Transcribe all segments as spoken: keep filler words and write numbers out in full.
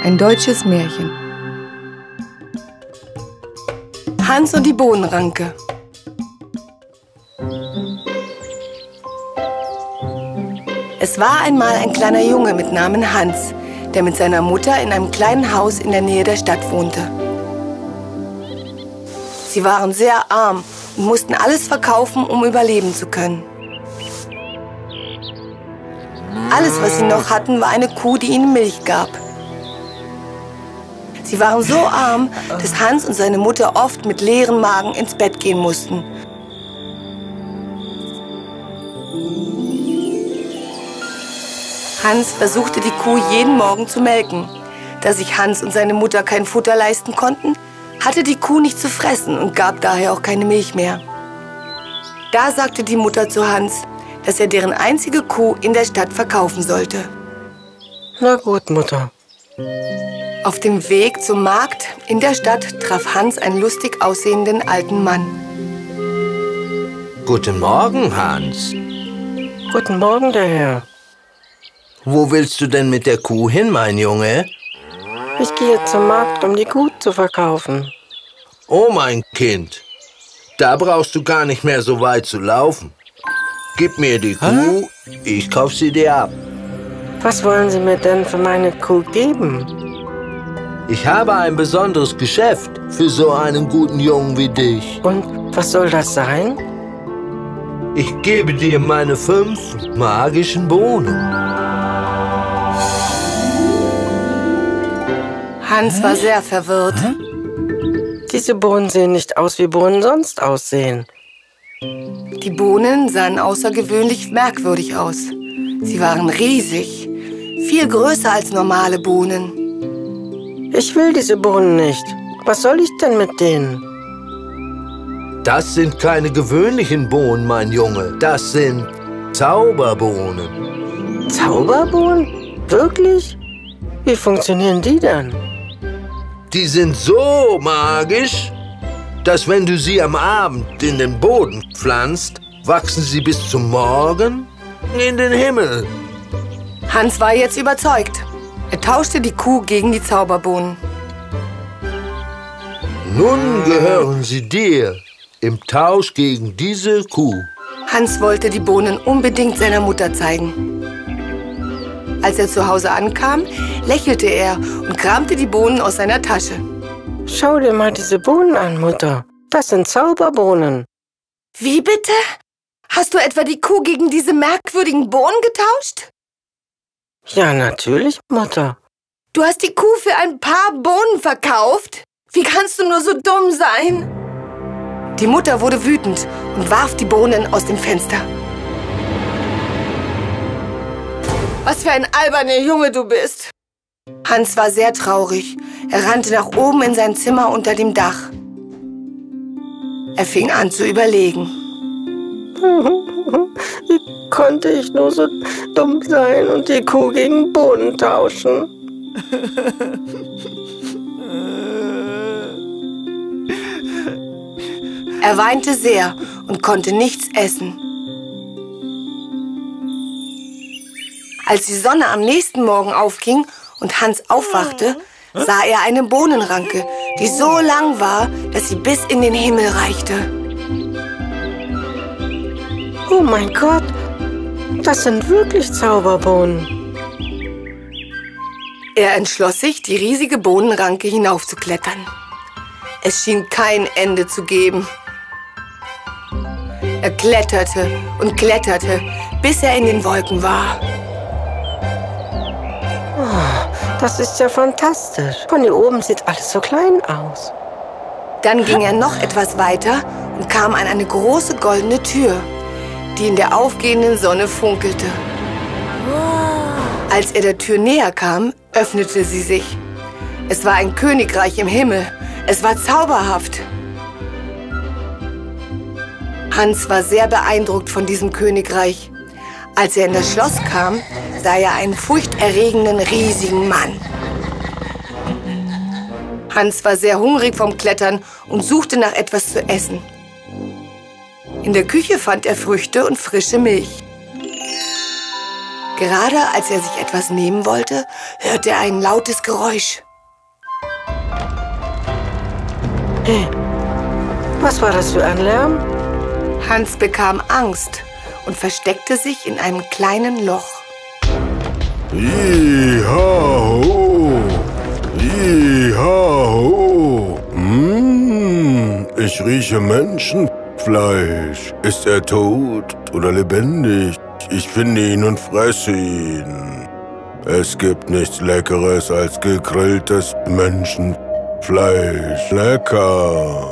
Ein deutsches Märchen. Hans und die Bohnenranke. Es war einmal ein kleiner Junge mit Namen Hans, der mit seiner Mutter in einem kleinen Haus in der Nähe der Stadt wohnte. Sie waren sehr arm und mussten alles verkaufen, um überleben zu können. Alles, was sie noch hatten, war eine Kuh, die ihnen Milch gab. Sie waren so arm, dass Hans und seine Mutter oft mit leeren Magen ins Bett gehen mussten. Hans versuchte, die Kuh jeden Morgen zu melken. Da sich Hans und seine Mutter kein Futter leisten konnten, hatte die Kuh nichts zu fressen und gab daher auch keine Milch mehr. Da sagte die Mutter zu Hans, dass er deren einzige Kuh in der Stadt verkaufen sollte. Na gut, Mutter. Auf dem Weg zum Markt in der Stadt traf Hans einen lustig aussehenden alten Mann. Guten Morgen, Hans. Guten Morgen, der Herr. Wo willst du denn mit der Kuh hin, mein Junge? Ich gehe zum Markt, um die Kuh zu verkaufen. Oh, mein Kind, da brauchst du gar nicht mehr so weit zu laufen. Gib mir die Kuh, ich kauf sie dir ab. Was wollen Sie mir denn für meine Kuh geben? Ich habe ein besonderes Geschäft für so einen guten Jungen wie dich. Und was soll das sein? Ich gebe dir meine fünf magischen Bohnen. Hans war sehr verwirrt. Diese Bohnen sehen nicht aus, wie Bohnen sonst aussehen. Die Bohnen sahen außergewöhnlich merkwürdig aus. Sie waren riesig, viel größer als normale Bohnen. Ich will diese Bohnen nicht. Was soll ich denn mit denen? Das sind keine gewöhnlichen Bohnen, mein Junge. Das sind Zauberbohnen. Zauberbohnen? Wirklich? Wie funktionieren die denn? Die sind so magisch, dass wenn du sie am Abend in den Boden pflanzt, wachsen sie bis zum Morgen in den Himmel. Hans war jetzt überzeugt. Er tauschte die Kuh gegen die Zauberbohnen. Nun gehören sie dir im Tausch gegen diese Kuh. Hans wollte die Bohnen unbedingt seiner Mutter zeigen. Als er zu Hause ankam, lächelte er und kramte die Bohnen aus seiner Tasche. Schau dir mal diese Bohnen an, Mutter. Das sind Zauberbohnen. Wie bitte? Hast du etwa die Kuh gegen diese merkwürdigen Bohnen getauscht? Ja, natürlich, Mutter. Du hast die Kuh für ein paar Bohnen verkauft? Wie kannst du nur so dumm sein? Die Mutter wurde wütend und warf die Bohnen aus dem Fenster. Was für ein alberner Junge du bist. Hans war sehr traurig. Er rannte nach oben in sein Zimmer unter dem Dach. Er fing an zu überlegen. Wie konnte ich nur so dumm sein und die Kuh gegen Bohnen tauschen? Er weinte sehr und konnte nichts essen. Als die Sonne am nächsten Morgen aufging und Hans aufwachte, sah er eine Bohnenranke, die so lang war, dass sie bis in den Himmel reichte. Oh mein Gott, das sind wirklich Zauberbohnen. Er entschloss sich, die riesige Bohnenranke hinaufzuklettern. Es schien kein Ende zu geben. Er kletterte und kletterte, bis er in den Wolken war. Oh, das ist ja fantastisch. Von hier oben sieht alles so klein aus. Dann ging er noch etwas weiter und kam an eine große goldene Tür, die in der aufgehenden Sonne funkelte. Als er der Tür näher kam, öffnete sie sich. Es war ein Königreich im Himmel. Es war zauberhaft. Hans war sehr beeindruckt von diesem Königreich. Als er in das Schloss kam, sah er einen furchterregenden, riesigen Mann. Hans war sehr hungrig vom Klettern und suchte nach etwas zu essen. In der Küche fand er Früchte und frische Milch. Gerade als er sich etwas nehmen wollte, hörte er ein lautes Geräusch. Hey, was war das für ein Lärm? Hans bekam Angst und versteckte sich in einem kleinen Loch. Ihaho! Ihaho! Mmh, ich rieche Menschenfleisch. Ist er tot oder lebendig? Ich finde ihn und fresse ihn. Es gibt nichts Leckeres als gegrilltes Menschenfleisch. Lecker!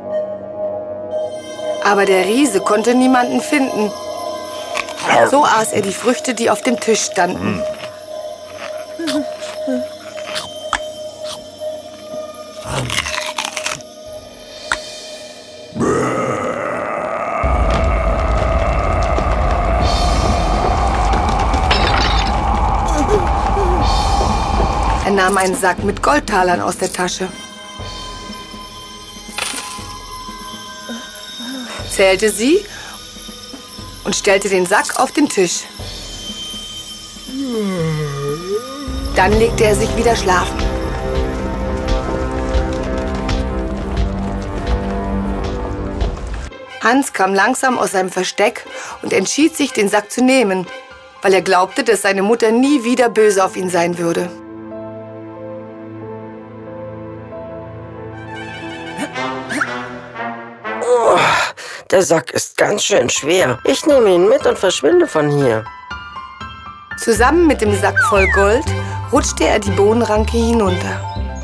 Aber der Riese konnte niemanden finden. So aß er die Früchte, die auf dem Tisch standen. Er nahm einen Sack mit Goldtalern aus der Tasche, zählte sie und stellte den Sack auf den Tisch. Dann legte er sich wieder schlafen. Hans kam langsam aus seinem Versteck und entschied sich, den Sack zu nehmen, weil er glaubte, dass seine Mutter nie wieder böse auf ihn sein würde. Oh, der Sack ist ganz schön schwer. Ich nehme ihn mit und verschwinde von hier. Zusammen mit dem Sack voll Gold rutschte er die Bohnenranke hinunter.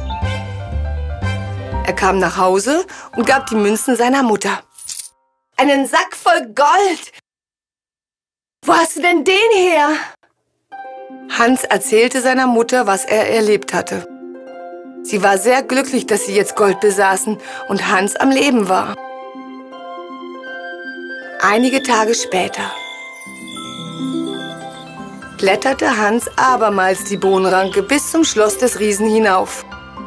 Er kam nach Hause und gab die Münzen seiner Mutter. Einen Sack voll Gold! Wo hast du denn den her? Hans erzählte seiner Mutter, was er erlebt hatte. Sie war sehr glücklich, dass sie jetzt Gold besaßen und Hans am Leben war. Einige Tage später kletterte Hans abermals die Bohnenranke bis zum Schloss des Riesen hinauf.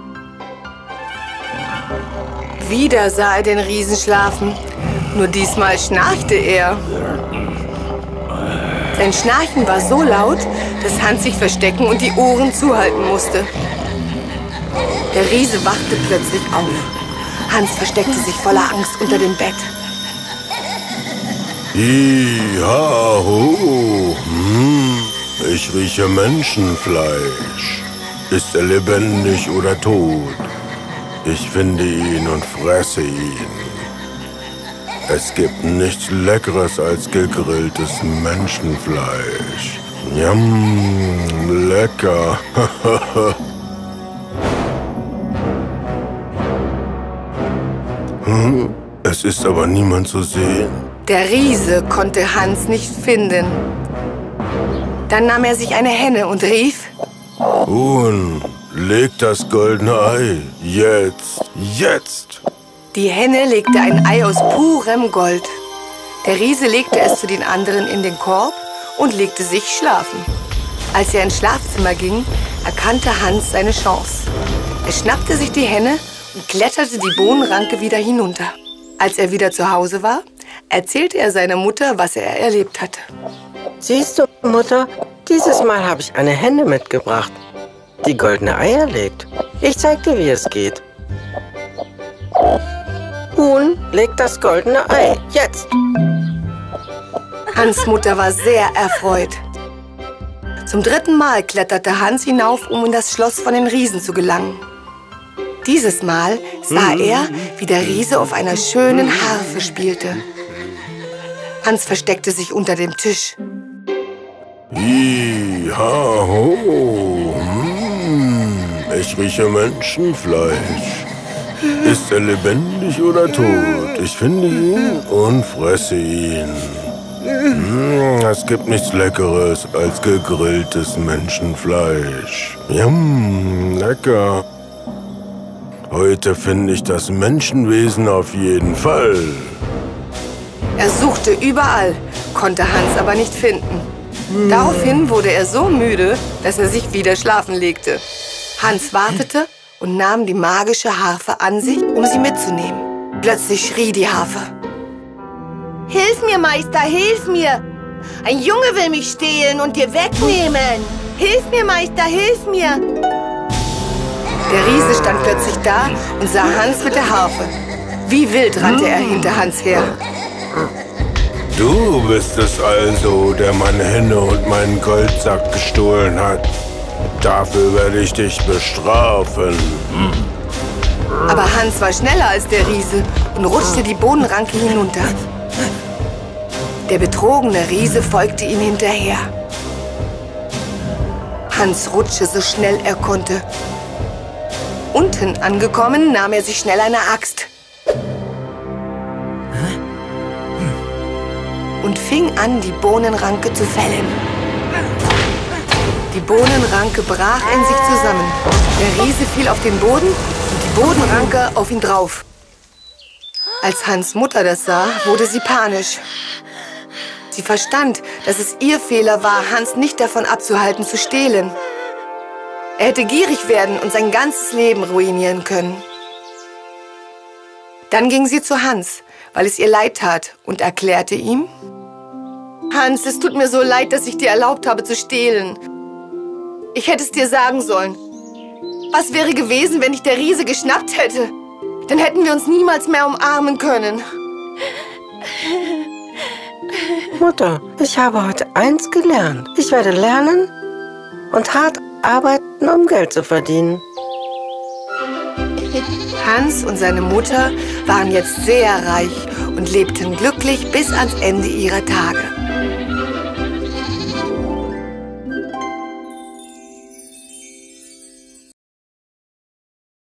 Wieder sah er den Riesen schlafen, nur diesmal schnarchte er. Sein Schnarchen war so laut, dass Hans sich verstecken und die Ohren zuhalten musste. Der Riese wachte plötzlich auf. Hans versteckte sich voller Angst unter dem Bett. Ihaho! Hm, ich rieche Menschenfleisch. Ist er lebendig oder tot? Ich finde ihn und fresse ihn. Es gibt nichts Leckeres als gegrilltes Menschenfleisch. Yum, lecker. hm, es ist aber niemand zu sehen. Der Riese konnte Hans nicht finden. Dann nahm er sich eine Henne und rief: Huhn, leg das goldene Ei. Jetzt, jetzt. Die Henne legte ein Ei aus purem Gold. Der Riese legte es zu den anderen in den Korb und legte sich schlafen. Als er ins Schlafzimmer ging, erkannte Hans seine Chance. Er schnappte sich die Henne und kletterte die Bohnenranke wieder hinunter. Als er wieder zu Hause war, erzählte er seiner Mutter, was er erlebt hatte. Siehst du, Mutter, dieses Mal habe ich eine Henne mitgebracht, die goldene Eier legt. Ich zeig dir, wie es geht. Huhn, leg das goldene Ei, jetzt! Hans' Mutter war sehr erfreut. Zum dritten Mal kletterte Hans hinauf, um in das Schloss von den Riesen zu gelangen. Dieses Mal sah er, wie der Riese auf einer schönen Harfe spielte. Hans versteckte sich unter dem Tisch. Ihaho! Hm, ich rieche Menschenfleisch. Ist er lebendig oder tot? Ich finde ihn und fresse ihn. Mm, es gibt nichts Leckeres als gegrilltes Menschenfleisch. Yum, lecker. Heute finde ich das Menschenwesen auf jeden Fall. Er suchte überall, konnte Hans aber nicht finden. Daraufhin wurde er so müde, dass er sich wieder schlafen legte. Hans wartete und nahm die magische Harfe an sich, um sie mitzunehmen. Plötzlich schrie die Harfe: Hilf mir, Meister, hilf mir! Ein Junge will mich stehlen und dir wegnehmen. Hilf mir, Meister, hilf mir. Der Riese stand plötzlich da und sah Hans mit der Harfe. Wie wild rannte er hinter Hans her. Du bist es also, der meine Henne und meinen Goldsack gestohlen hat. Dafür werde ich dich bestrafen. Aber Hans war schneller als der Riese und rutschte die Bohnenranke hinunter. Der betrogene Riese folgte ihm hinterher. Hans rutschte so schnell er konnte. Unten angekommen, nahm er sich schnell eine Axt und fing an, die Bohnenranke zu fällen. Die Bohnenranke brach in sich zusammen. Der Riese fiel auf den Boden und die Bohnenranke auf ihn drauf. Als Hans' Mutter das sah, wurde sie panisch. Sie verstand, dass es ihr Fehler war, Hans nicht davon abzuhalten, zu stehlen. Er hätte gierig werden und sein ganzes Leben ruinieren können. Dann ging sie zu Hans, weil es ihr leid tat, und erklärte ihm: Hans, es tut mir so leid, dass ich dir erlaubt habe zu stehlen. Ich hätte es dir sagen sollen. Was wäre gewesen, wenn dich der Riese geschnappt hätte? Dann hätten wir uns niemals mehr umarmen können. Mutter, ich habe heute eins gelernt. Ich werde lernen und hart arbeiten, um Geld zu verdienen. Hans und seine Mutter waren jetzt sehr reich und lebten glücklich bis ans Ende ihrer Tage.